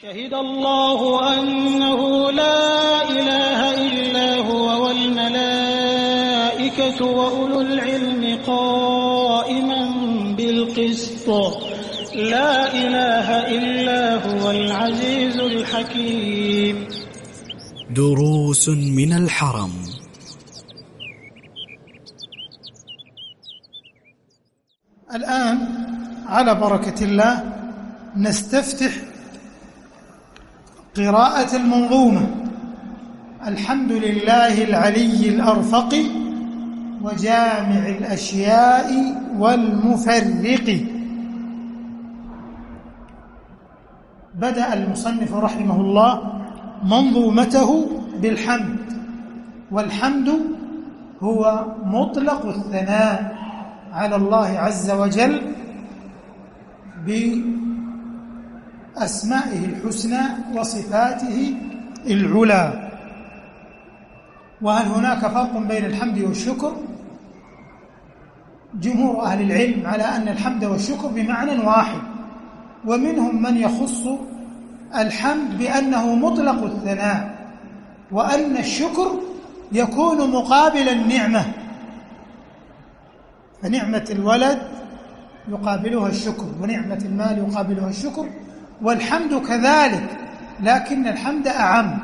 شهد الله أنه لا إله إلا هو والملائكة وأولو العلم قائما بالقسط لا إله إلا هو العزيز الحكيم. دروس من الحرم. الآن على بركة الله نستفتح قراءة المنظومة الحمد لله العلي الأرفق وجامع الأشياء والمفرق. بدأ المصنف رحمه الله منظومته بالحمد، والحمد هو مطلق الثناء على الله عز وجل بأسمائه الحسنى وصفاته العلى. وهل هناك فرق بين الحمد والشكر؟ جمهور أهل العلم على أن الحمد والشكر بمعنى واحد، ومنهم من يخص الحمد بأنه مطلق الثناء، وأن الشكر يكون مقابل النعمة، فنعمة الولد يقابلها الشكر، ونعمة المال يقابلها الشكر، والحمد كذلك، لكن الحمد أعم.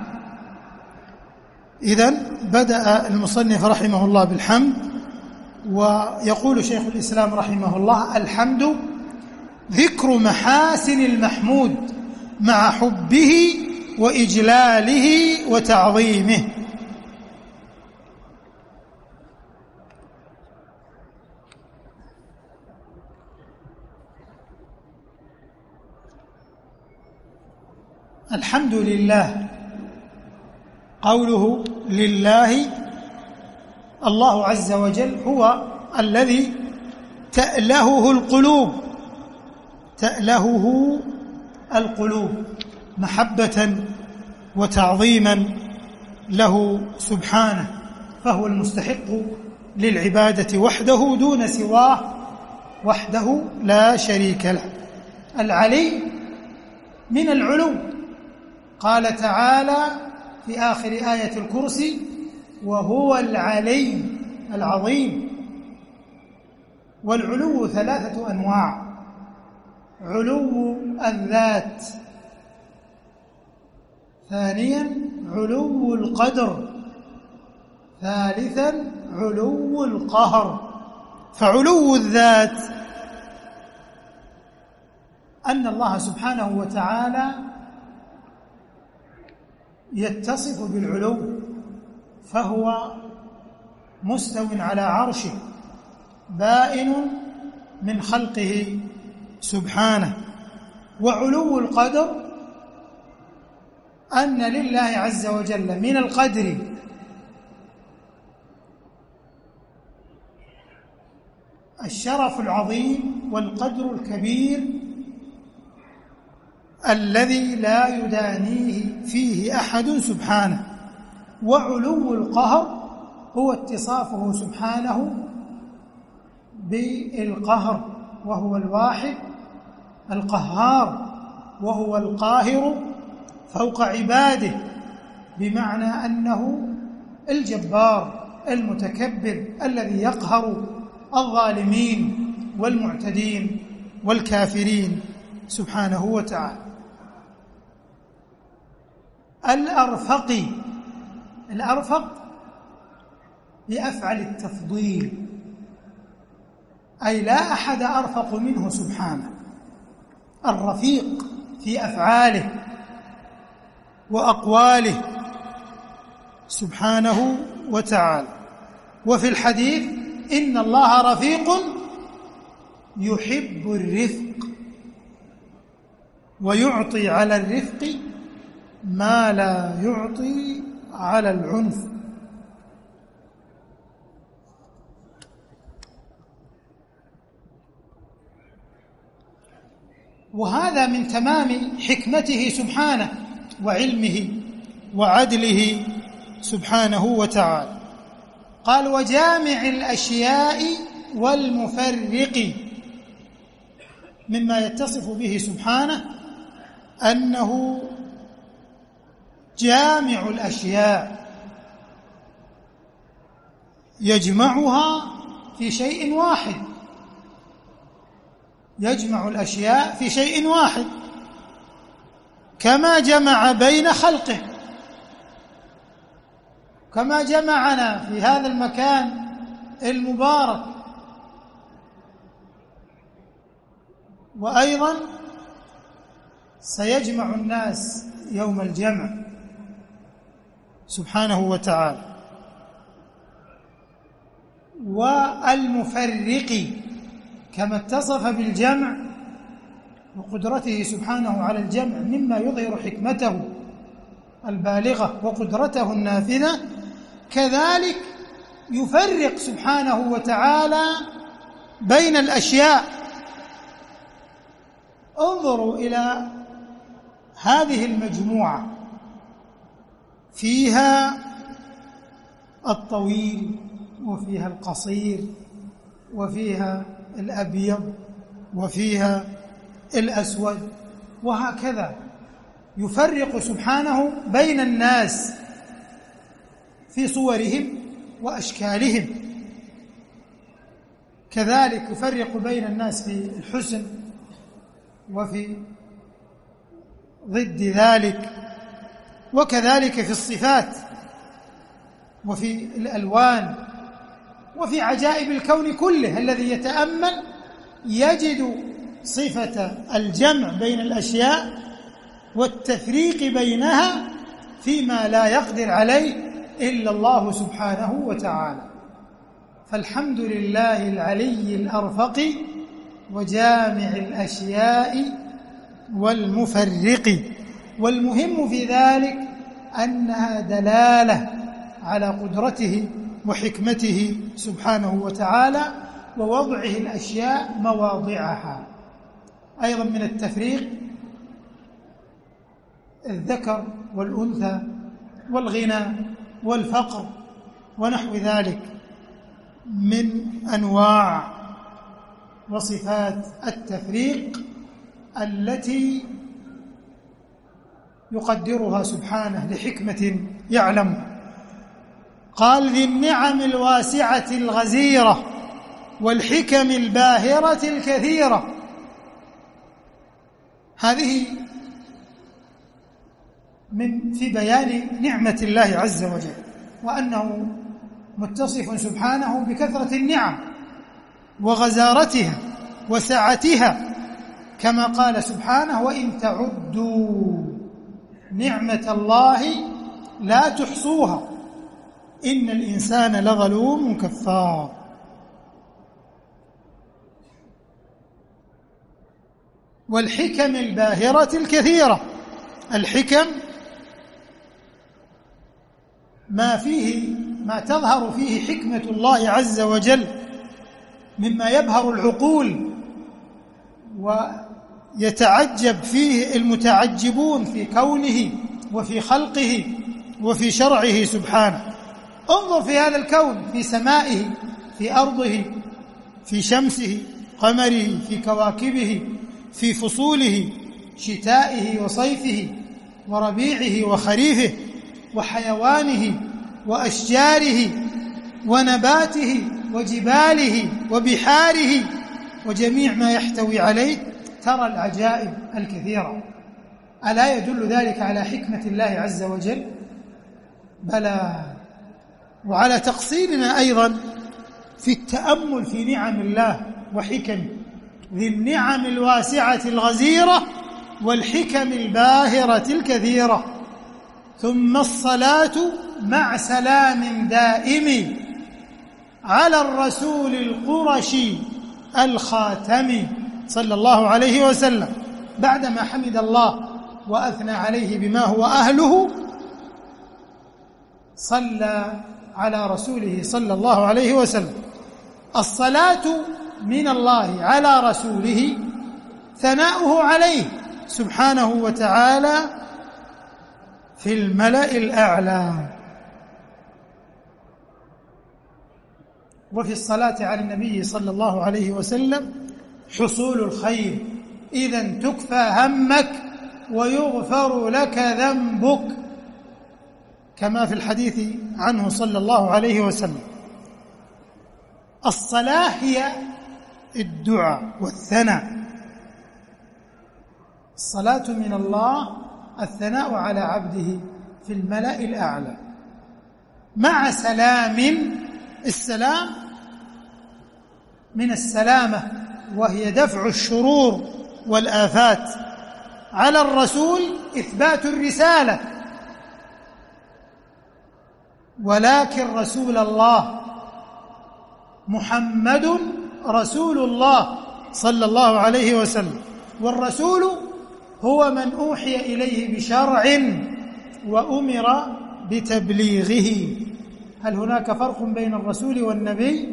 إذن بدأ المصنف رحمه الله بالحمد، ويقول شيخ الإسلام رحمه الله: الحمد ذكر محاسن المحمود مع حبه وإجلاله وتعظيمه. الحمد لله، قوله لله، الله عز وجل هو الذي تألهه القلوب محبة وتعظيما له سبحانه، فهو المستحق للعبادة وحده دون سواه، وحده لا شريك له. العلي من العلو، قال تعالى في آخر آية الكرسي: وهو العلي العظيم. والعلو ثلاثة أنواع: علو الذات، ثانيا علو القدر، ثالثا علو القهر. فعلو الذات أن الله سبحانه وتعالى يتصف بالعلو، فهو مستو على عرشه بائن من خلقه سبحانه. وعلو القدر أن لله عز وجل من القدر الشرف العظيم والقدر الكبير الذي لا يدانيه فيه أحد سبحانه. وعلو القهر هو اتصافه سبحانه بالقهر، وهو الواحد القهار، وهو القاهر فوق عباده، بمعنى أنه الجبار المتكبر الذي يقهر الظالمين والمعتدين والكافرين سبحانه وتعالى. الأرفق بأفعل التفضيل، أي لا أحد أرفق منه سبحانه، الرفيق في أفعاله وأقواله سبحانه وتعالى. وفي الحديث: إن الله رفيق يحب الرفق ويعطي على الرفق ما لا يعطي على العنف. وهذا من تمام حكمته سبحانه وعلمه وعدله سبحانه وتعالى. قال: وجامع الأشياء والمفرق. مما يتصف به سبحانه أنه جامع الأشياء، يجمعها في شيء واحد، يجمع الأشياء في شيء واحد، كما جمع بين خلقه، كما جمعنا في هذا المكان المبارك. وأيضا سيجمع الناس يوم الجمع سبحانه وتعالى. والمفرق كما اتصف بالجمع وقدرته سبحانه على الجمع مما يظهر حكمته البالغة وقدرته النافذة، كذلك يفرق سبحانه وتعالى بين الأشياء. انظروا إلى هذه المجموعة، فيها الطويل وفيها القصير وفيها الأبيض وفيها الأسود، وهكذا يفرق سبحانه بين الناس في صورهم وأشكالهم. كذلك يفرق بين الناس في الحسن وفي ضد ذلك، وكذلك في الصفات وفي الألوان وفي عجائب الكون كله. الذي يتأمل يجد صفة الجمع بين الأشياء والتفريق بينها فيما لا يقدر عليه إلا الله سبحانه وتعالى. فالحمد لله العلي الأرفق وجامع الأشياء والمفرق. والمهم في ذلك أنها دلالة على قدرته وحكمته سبحانه وتعالى ووضعه الأشياء مواضعها. أيضا من التفريق الذكر والأنثى والغنى والفقر ونحو ذلك من أنواع وصفات التفريق التي يقدرها سبحانه لحكمة يعلمها. قال: ذي النعم الواسعة الغزيرة والحكم الباهرة الكثيرة. هذه في بيان نعمة الله عز وجل، وأنه متصف سبحانه بكثرة النعم وغزارتها وسعتها، كما قال سبحانه: وإن تعدوا نعمة الله لا تحصوها إن الإنسان لظلوم كفار. والحكم الباهرة الكثيرة. الحكم ما تظهر فيه حكمة الله عز وجل مما يبهر العقول ويتعجب فيه المتعجبون في كونه وفي خلقه وفي شرعه سبحانه. انظر في هذا الكون، في سمائه، في أرضه، في شمسه، قمره، في كواكبه، في فصوله، شتائه وصيفه، وربيعه وخريفه، وحيوانه وأشجاره ونباته وجباله وبحاره وجميع ما يحتوي عليه. ترى العجائب الكثيرة. ألا يدل ذلك على حكمة الله عز وجل؟ بلى. وعلى تقصيرنا أيضا في التأمل في نعم الله وحكمه. ذي النعم الواسعة الغزيرة والحكم الباهرة الكثيرة. ثم الصلاة مع سلام دائم على الرسول القرشي الخاتم صلى الله عليه وسلم. بعدما حمد الله وأثنى عليه بما هو أهله، صلى على رسوله صلى الله عليه وسلم. الصلاة من الله على رسوله ثناؤه عليه سبحانه وتعالى في الملأ الأعلى. وفي الصلاة على النبي صلى الله عليه وسلم حصول الخير. إذن تكفى همك ويغفر لك ذنبك، كما في الحديث عنه صلى الله عليه وسلم. الصلاة هي الدعاء والثناء. الصلاة من الله، الثناء على عبده في الملأ الأعلى مع سلام. السلام من السلامة، وهي دفع الشرور والآفات. على الرسول إثبات الرسالة، ولكن رسول الله محمد رسول الله صلى الله عليه وسلم. والرسول هو من أوحي إليه بشرع وأمر بتبليغه. هل هناك فرق بين الرسول والنبي؟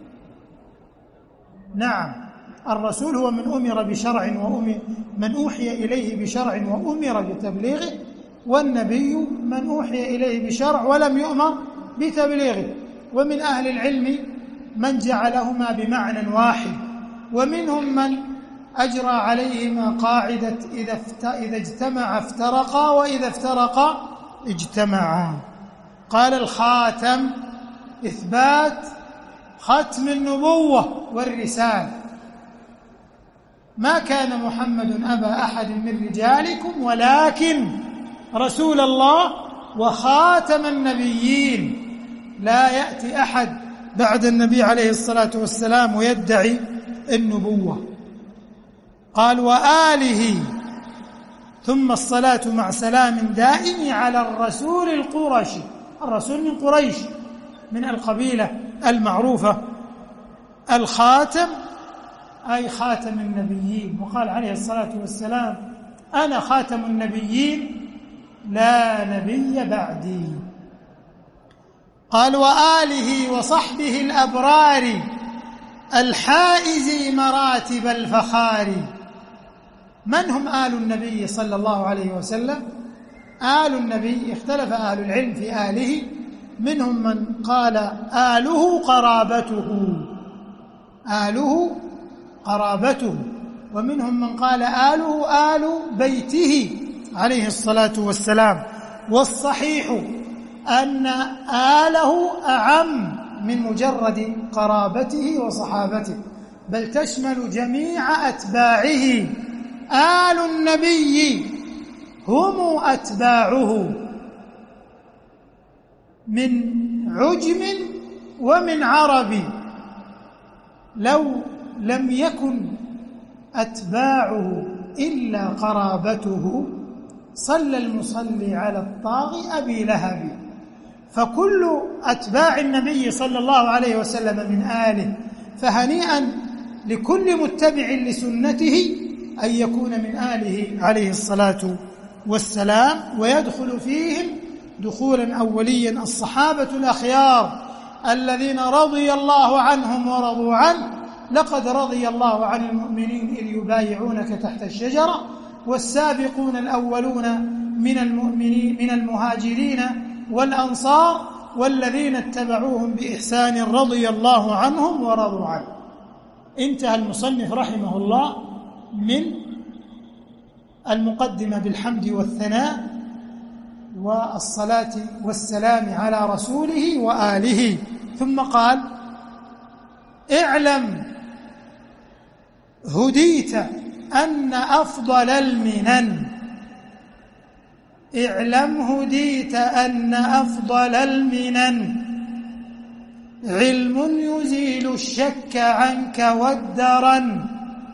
نعم، الرسول هو من أمر بشرع من أوحي إليه بشرع وأمر بتبليغه، والنبي من أوحي إليه بشرع ولم يؤمر بتبليغه. ومن أهل العلم من جعلهما بمعنى واحد، ومنهم من أجرى عليهما قاعدة إذا اجتمع افترقا وإذا افترقا اجتمعا. قال الخاتم إثبات ختم النبوة والرسالة. ما كان محمد أبا أحد من رجالكم ولكن رسول الله وخاتم النبيين. لا يأتي أحد بعد النبي عليه الصلاة والسلام ويدعي النبوة. قال وآله، ثم الصلاة مع سلام دائم على الرسول القرشي. الرسول من قريش، من القبيلة المعروفة. الخاتم أي خاتم النبيين، وقال عليه الصلاة والسلام أنا خاتم النبيين لا نبي بعدي. قال وآله وصحبه الأبرار الحائز مراتب الفخار. من هم آل النبي صلى الله عليه وسلم؟ آل النبي اختلف أهل العلم في آله، منهم من قال آله قرابته، آله قرابته، ومنهم من قال آله آل بيته عليه الصلاة والسلام. والصحيح أن آله أعم من مجرد قرابته وصحابته، بل تشمل جميع أتباعه. آل النبي هم أتباعه من عجم ومن عربي. لو لم يكن أتباعه إلا قرابته صلى المصلي على الطاغي أبي لهب. فكل أتباع النبي صلى الله عليه وسلم من آله، فهنيئا لكل متبع لسنته أن يكون من آله عليه الصلاة والسلام. ويدخل فيهم دخولا أوليا الصحابة الأخيار الذين رضي الله عنهم ورضوا عنه. لقد رضي الله عن المؤمنين إذ يبايعونك تحت الشجرة والسابقون الأولون من المهاجرين والأنصار والذين اتبعوهم بإحسان رضي الله عنهم ورضوا عنه. انتهى المصنف رحمه الله من المقدمة بالحمد والثناء والصلاة والسلام على رسوله وآله، ثم قال اعلم هديت أن أفضل المنن. اعلم هديت أن أفضل المنن علم يزيل الشك عنك والدرن.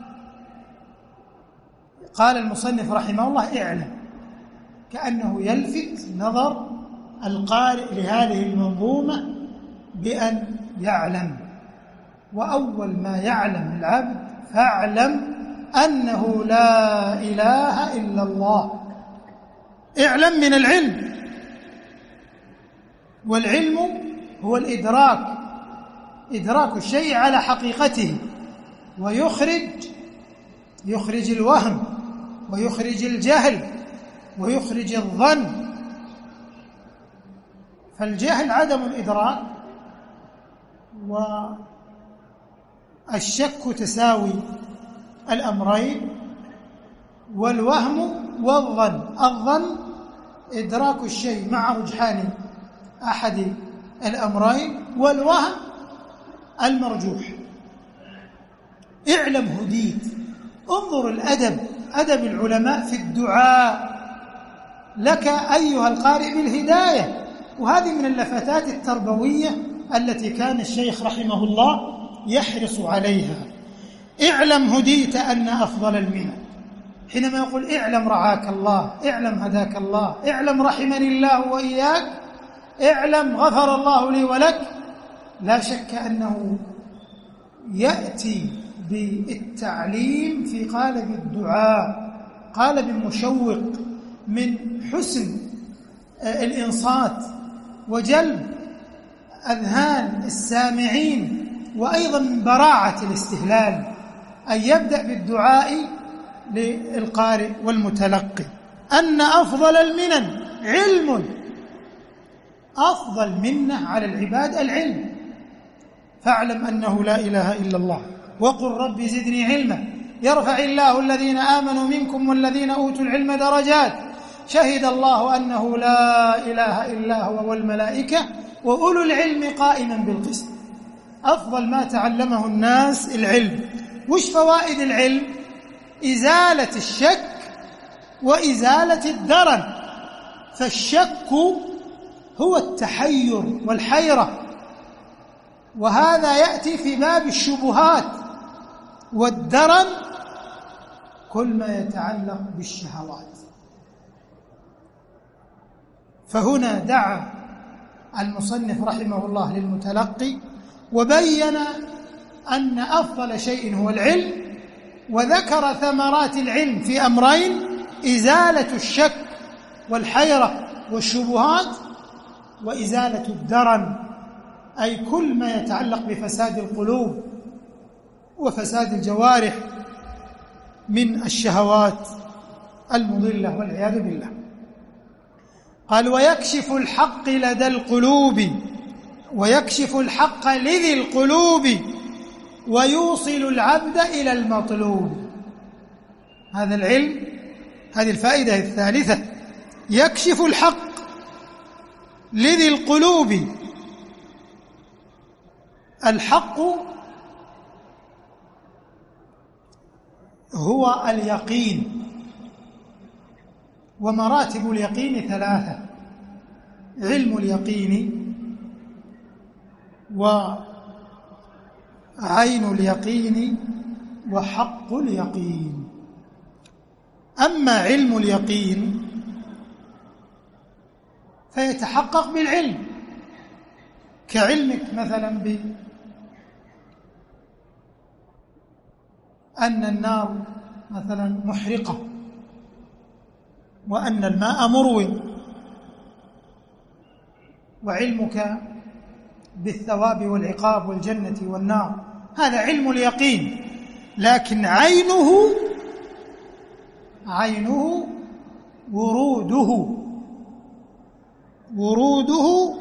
قال المصنف رحمه الله اعلم، كأنه يلفت نظر القارئ لهذه المنظومة بأن يعلم. وأول ما يعلم العبد فاعلم أنه لا إله إلا الله. اعلم من العلم، والعلم هو الإدراك، إدراك الشيء على حقيقته، ويخرج الوهم ويخرج الجهل ويخرج الظن. فالجهل عدم الإدراك، والشك تساوي الأمرين، والوهم والظن. الظن إدراك الشيء مع رجحان أحد الأمرين، والوهم المرجوح. اعلم هديت. انظر الأدب، أدب العلماء في الدعاء لك أيها القارئ بالهداية. وهذه من اللفتات التربوية التي كان الشيخ رحمه الله يحرص عليها. اعلم هديت أن أفضل المنن. حينما يقول اعلم رعاك الله، اعلم هداك الله، اعلم رحمني الله وإياك، اعلم غفر الله لي ولك، لا شك أنه يأتي بالتعليم في قالب الدعاء، قالب مشوق من حسن الإنصات وجلب أذهان السامعين، وأيضا من براعة الاستهلال، أن يبدأ بالدعاء للقارئ والمتلقي. أن أفضل المنن علم. أفضل منة على العباد العلم. فاعلم أنه لا إله إلا الله وقل رب زدني علما يرفع الله الذين آمنوا منكم والذين أوتوا العلم درجات شهد الله أنه لا إله إلا هو والملائكة وأولو العلم قائما بالقسط. أفضل ما تعلمه الناس العلم. وش فوائد العلم؟ إزالة الشك وإزالة الدرن. فالشك هو التحير والحيرة، وهذا يأتي في باب الشبهات، والدرن كل ما يتعلق بالشهوات. فهنا دعا المصنف رحمه الله للمتلقي وبين أن أفضل شيء هو العلم، وذكر ثمرات العلم في أمرين: إزالة الشك والحيرة والشبهات، وإزالة الدرن، أي كل ما يتعلق بفساد القلوب وفساد الجوارح من الشهوات المضلة والعياذ بالله. قال: ويكشف الحق لدى القلوب، ويكشف الحق لذي القلوب، ويوصل العبد إلى المطلوب. هذا العلم، هذه الفائدة الثالثة: يكشف الحق لذي القلوب. الحق هو اليقين، ومراتب اليقين ثلاثة: علم اليقين، وعين اليقين، وحق اليقين. أما علم اليقين فيتحقق بالعلم، كعلمك مثلا بأن النار مثلا محرقة، وأن الماء مروي، وعلمك بالثواب والعقاب والجنة والنار، هذا علم اليقين. لكن عينه وروده.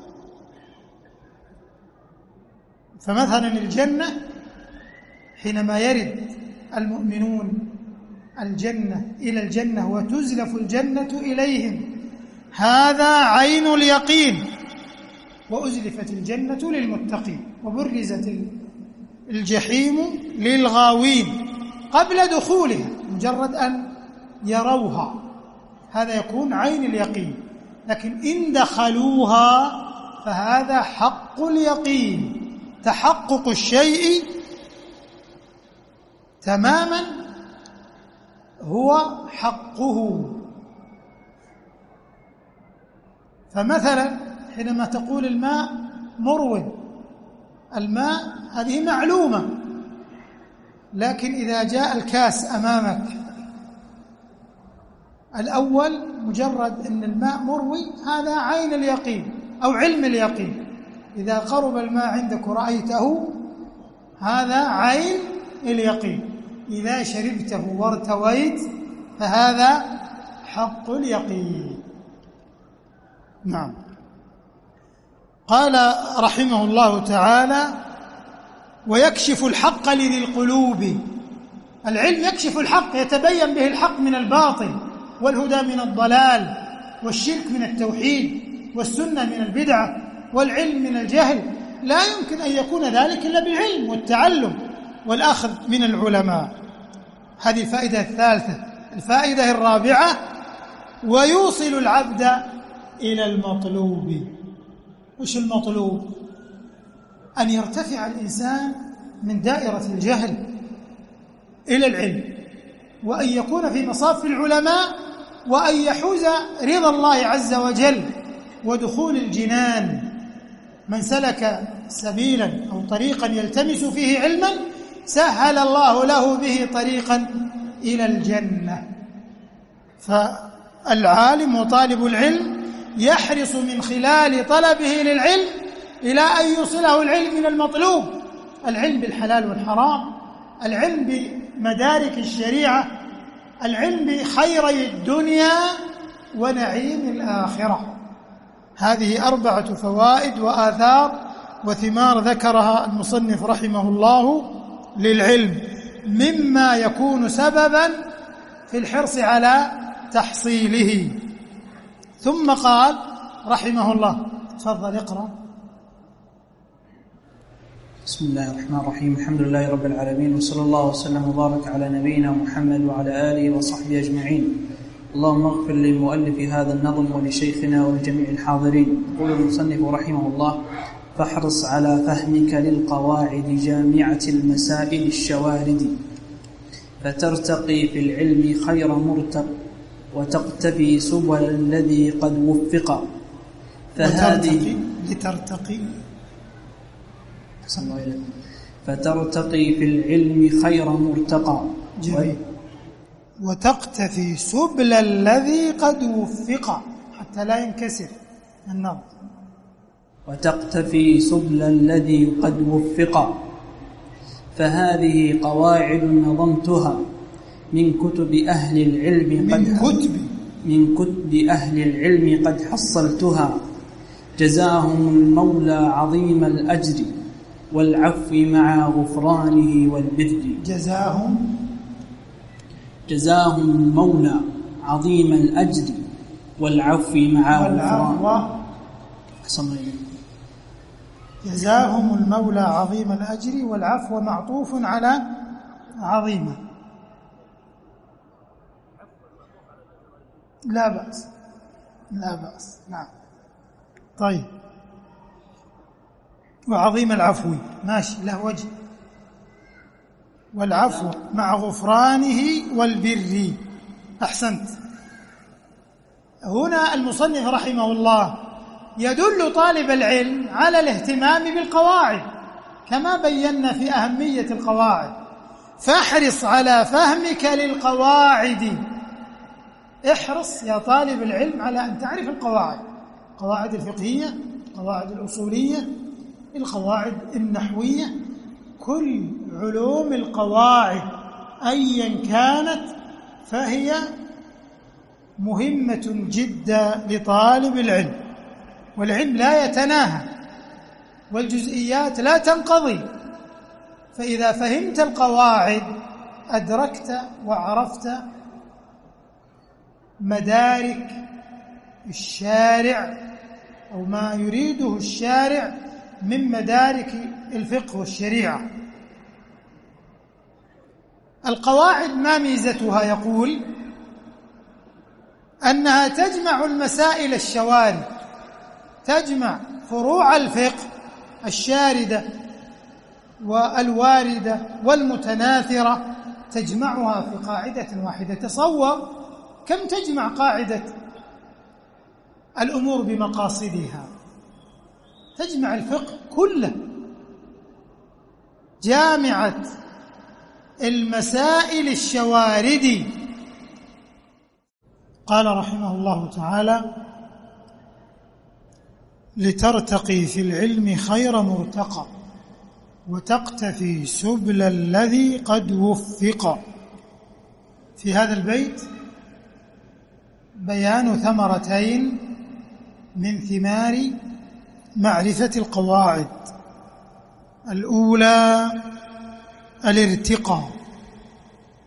فمثلا الجنة، حينما يرد المؤمنون الجنة إلى الجنة وتزلف الجنة إليهم، هذا عين اليقين. وأزلفت الجنة للمتقين وبرزت الجحيم للغاوين قبل دخولها، مجرد أن يروها، هذا يكون عين اليقين. لكن إن دخلوها فهذا حق اليقين، تحقق الشيء تماما هو حقه. فمثلا حينما تقول الماء مرود، الماء هذه معلومة، لكن إذا جاء الكاس أمامك الأول مجرد أن الماء مروي، هذا عين اليقين أو علم اليقين. إذا قرب الماء عندك ورأيته، هذا عين اليقين. إذا شربته وارتويت فهذا حق اليقين. نعم. قال رحمه الله تعالى: ويكشف الحق لذي القلوب. العلم يكشف الحق، يتبين به الحق من الباطل، والهدى من الضلال، والشرك من التوحيد، والسنة من البدعة، والعلم من الجهل. لا يمكن أن يكون ذلك إلا بالعلم والتعلم والأخذ من العلماء. هذه الفائدة الثالثة. الفائدة الرابعة: ويوصل العبد إلى المطلوب. وش المطلوب؟ أن يرتفع الإنسان من دائرة الجهل إلى العلم، وأن يكون في مصاف العلماء، وأن يحوز رضا الله عز وجل ودخول الجنان. من سلك سبيلا أو طريقا يلتمس فيه علما سهل الله له به طريقا إلى الجنة. فالعالم وطالب العلم يحرص من خلال طلبه للعلم إلى أن يوصله العلم من المطلوب، العلم بالحلال والحرام، العلم بمدارك الشريعة، العلم بخيري الدنيا ونعيم الآخرة. هذه 4 فوائد وآثار وثمار ذكرها المصنف رحمه الله للعلم، مما يكون سببا في الحرص على تحصيله. ثم قال رحمه الله: تفضل اقرأ. بسم الله الرحمن الرحيم. الحمد لله رب العالمين، وصلى الله وسلم وبارك على نبينا محمد وعلى آله وصحبه أجمعين. اللهم اغفر للمؤلف هذا النظم ولشيخنا ولجميع الحاضرين. يقول المصنف رحمه الله: فاحرص على فهمك للقواعد جامعة المسائل الشوارد، فترتقي في العلم خير مرتق، وتقتفي سبل الذي قد وفق. فترتقي في العلم خير مرتقى. جميل. وتقتفي سبل الذي قد وفق، حتى لا ينكسر النظم. وتقتفي سبل الذي قد وفق. فهذه قواعد نظمتها من كتب أهل العلم قد حصلتها. جزاهم المولى عظيم الأجر والعفو مع غفرانه والبر. جزاهم المولى عظيم الأجر والعفو مع غفرانه. جزاهم المولى عظيم الأجر والعفو معطوف على عظيمة. لا بأس. نعم. طيب. وعظيم العفو ماشي، له وجه. والعفو مع غفرانه والبر. أحسنت. هنا المصنف رحمه الله يدل طالب العلم على الاهتمام بالقواعد، كما بينا في أهمية القواعد. فاحرص على فهمك للقواعد. احرص يا طالب العلم على أن تعرف القواعد الفقهية، القواعد الأصولية، القواعد النحوية، كل علوم القواعد أيا كانت فهي مهمة جدا لطالب العلم. والعلم لا يتناهى، والجزئيات لا تنقضي. فإذا فهمت القواعد أدركت وعرفت مدارك الشارع أو ما يريده الشارع من مدارك الفقه والشريعة. القواعد ما ميزتها؟ يقول أنها تجمع المسائل الشوارد، تجمع فروع الفقه الشاردة والواردة والمتناثرة، تجمعها في قاعدة واحدة. تصور كم تجمع قاعدة الأمور بمقاصدها، تجمع الفقه كله، جامعة المسائل الشوارد. قال رحمه الله تعالى: لترتقي في العلم خير مرتقى، وتقتفي سبل الذي قد وفق. في هذا البيت بيان ثمرتين من ثمار معرفة القواعد. الأولى الارتقاء،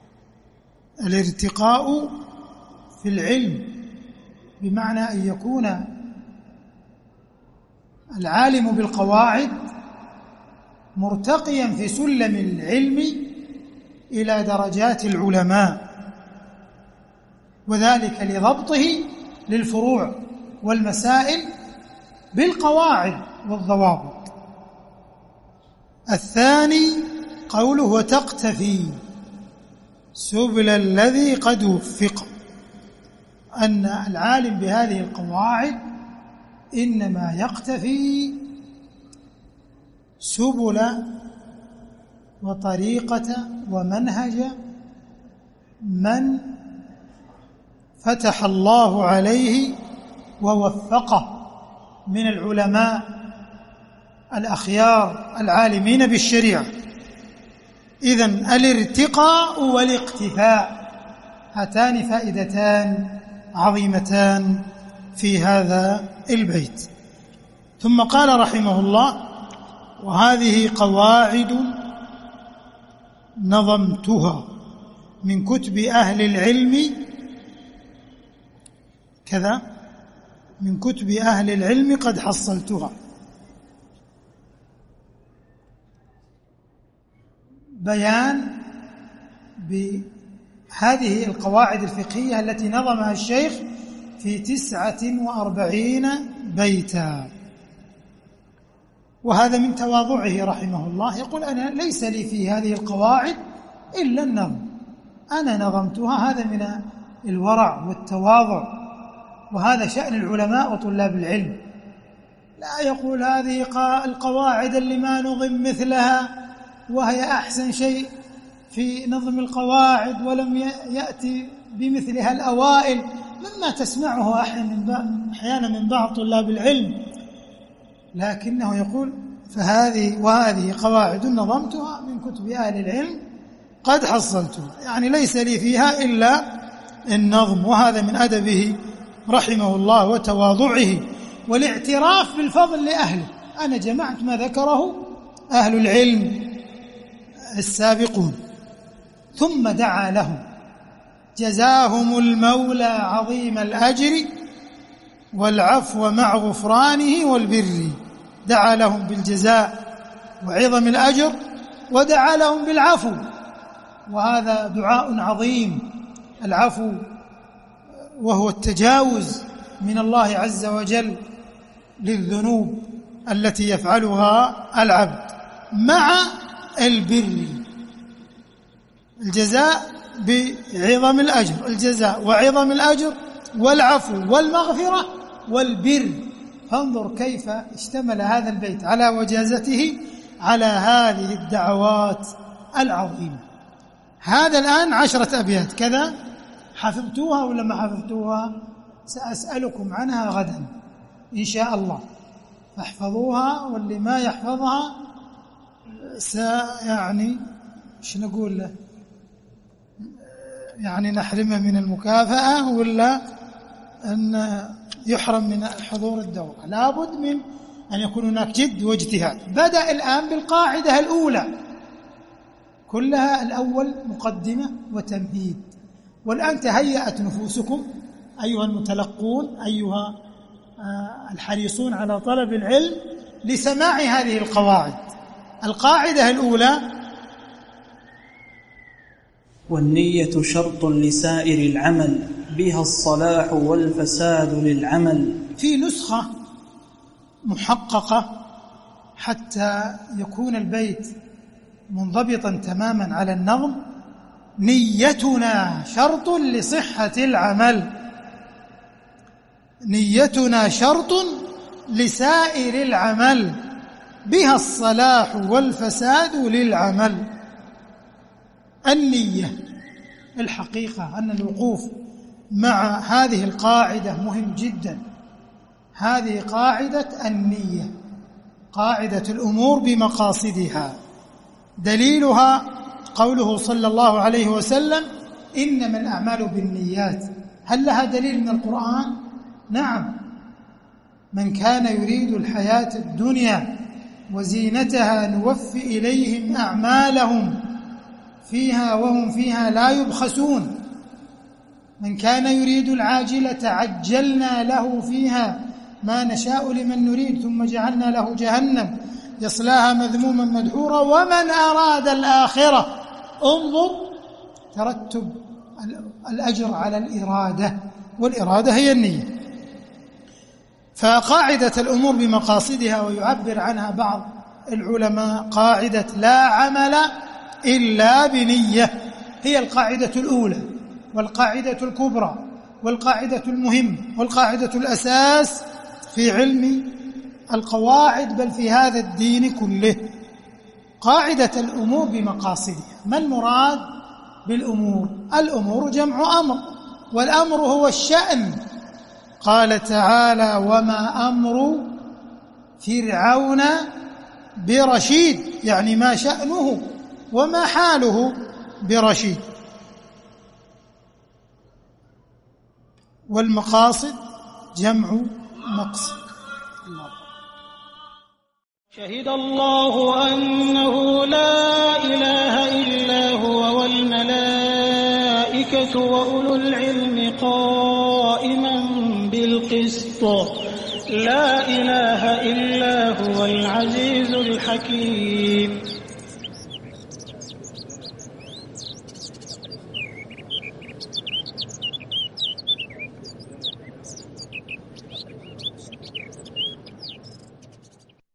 الارتقاء في العلم بمعنى أن يكون العالم بالقواعد مرتقيا في سلم العلم إلى درجات العلماء، وذلك لضبطه للفروع والمسائل بالقواعد والضوابط. الثاني قوله وتقتفي سبل الذي قد وفق، أن العالم بهذه القواعد إنما يقتفي سبل وطريقة ومنهج من فتح الله عليه ووفقه من العلماء الأخيار العالمين بالشريعة. إذن الارتقاء والاقتفاء هاتان فائدتان عظيمتان في هذا البيت. ثم قال رحمه الله: وهذه قواعد نظمتها من كتب أهل العلم كذا، من كتب أهل العلم قد حصلتها. بيان بهذه القواعد الفقهية التي نظمها الشيخ في 49 بيتا، وهذا من تواضعه رحمه الله. يقول: أنا ليس لي في هذه القواعد إلا النظم، أنا نظمتها. هذا من الورع والتواضع، وهذا شأن العلماء وطلاب العلم. لا يقول هذه القواعد اللي ما نظم مثلها وهي أحسن شيء في نظم القواعد ولم يأتي بمثلها الأوائل، مما تسمعه أحيانا من بعض طلاب العلم. لكنه يقول: وهذه قواعد نظمتها من كتب أهل العلم قد حصلتها، يعني ليس لي فيها إلا النظم. وهذا من أدبه رحمه الله وتواضعه والاعتراف بالفضل لأهله. أنا جمعت ما ذكره أهل العلم السابقون. ثم دعا لهم: جزاهم المولى عظيم الأجر والعفو مع غفرانه والبر. دعا لهم بالجزاء وعظم الأجر، ودعا لهم بالعفو، وهذا دعاء عظيم. العفو وهو التجاوز من الله عز وجل للذنوب التي يفعلها العبد، مع البر. الجزاء بعظم الأجر، الجزاء وعظم الأجر والعفو والمغفرة والبر. فانظر كيف اشتمل هذا البيت على وجازته على هذه الدعوات العظيمة. هذا الآن 10 أبيات كذا، حفظتوها ولا ما حفظتوها؟ سأسألكم عنها غدا إن شاء الله، فاحفظوها، واللي ما يحفظها يعني إيش نقول له، يعني نحرمه من المكافأة ولا أن يحرم من حضور الدورة. لابد من أن يكون هناك جد واجتهاد. بدأ الآن بالقاعدة الأولى، كلها الأول مقدمة وتمهيد. والآن تهيأت نفوسكم أيها المتلقون، أيها الحريصون على طلب العلم، لسماع هذه القواعد. القاعدة الأولى: والنية شرط لسائر العمل، بها الصلاح والفساد للعمل. في نسخة محققة حتى يكون البيت منضبطا تماما على النظم: نيتنا شرط لصحة العمل، نيتنا شرط لسائر العمل، بها الصلاح والفساد للعمل. النية، الحقيقة أن الوقوف مع هذه القاعدة مهم جدا. هذه قاعدة النية، قاعدة الأمور بمقاصدها. دليلها قوله صلى الله عليه وسلم: إنما الأعمال بالنيات. هل لها دليل من القرآن؟ نعم. من كان يريد الحياة الدنيا وزينتها نوفي إليهم أعمالهم فيها وهم فيها لا يبخسون. من كان يريد العاجلة عجلنا له فيها ما نشاء لمن نريد ثم جعلنا له جهنم يصلاها مذموما مدحورا ومن أراد الآخرة انظر ترتب الأجر على الإرادة، والإرادة هي النية. فقاعدة الأمور بمقاصدها، ويعبر عنها بعض العلماء قاعدة لا عمل إلا بنية، هي القاعدة الأولى والقاعدة الكبرى والقاعدة المهمة والقاعدة الأساس في علم القواعد، بل في هذا الدين كله. قاعدة الأمور بمقاصدها. ما المراد بالأمور؟ الأمور جمع أمر، والأمر هو الشأن. قال تعالى وما أمر فرعون برشيد، يعني ما شأنه وما حاله برشيد. والمقاصد جمع مقصد. شهد الله أنه لا إله إلا هو والملائكة وأولو العلم قائما بالقسط لا إله إلا هو العزيز الحكيم.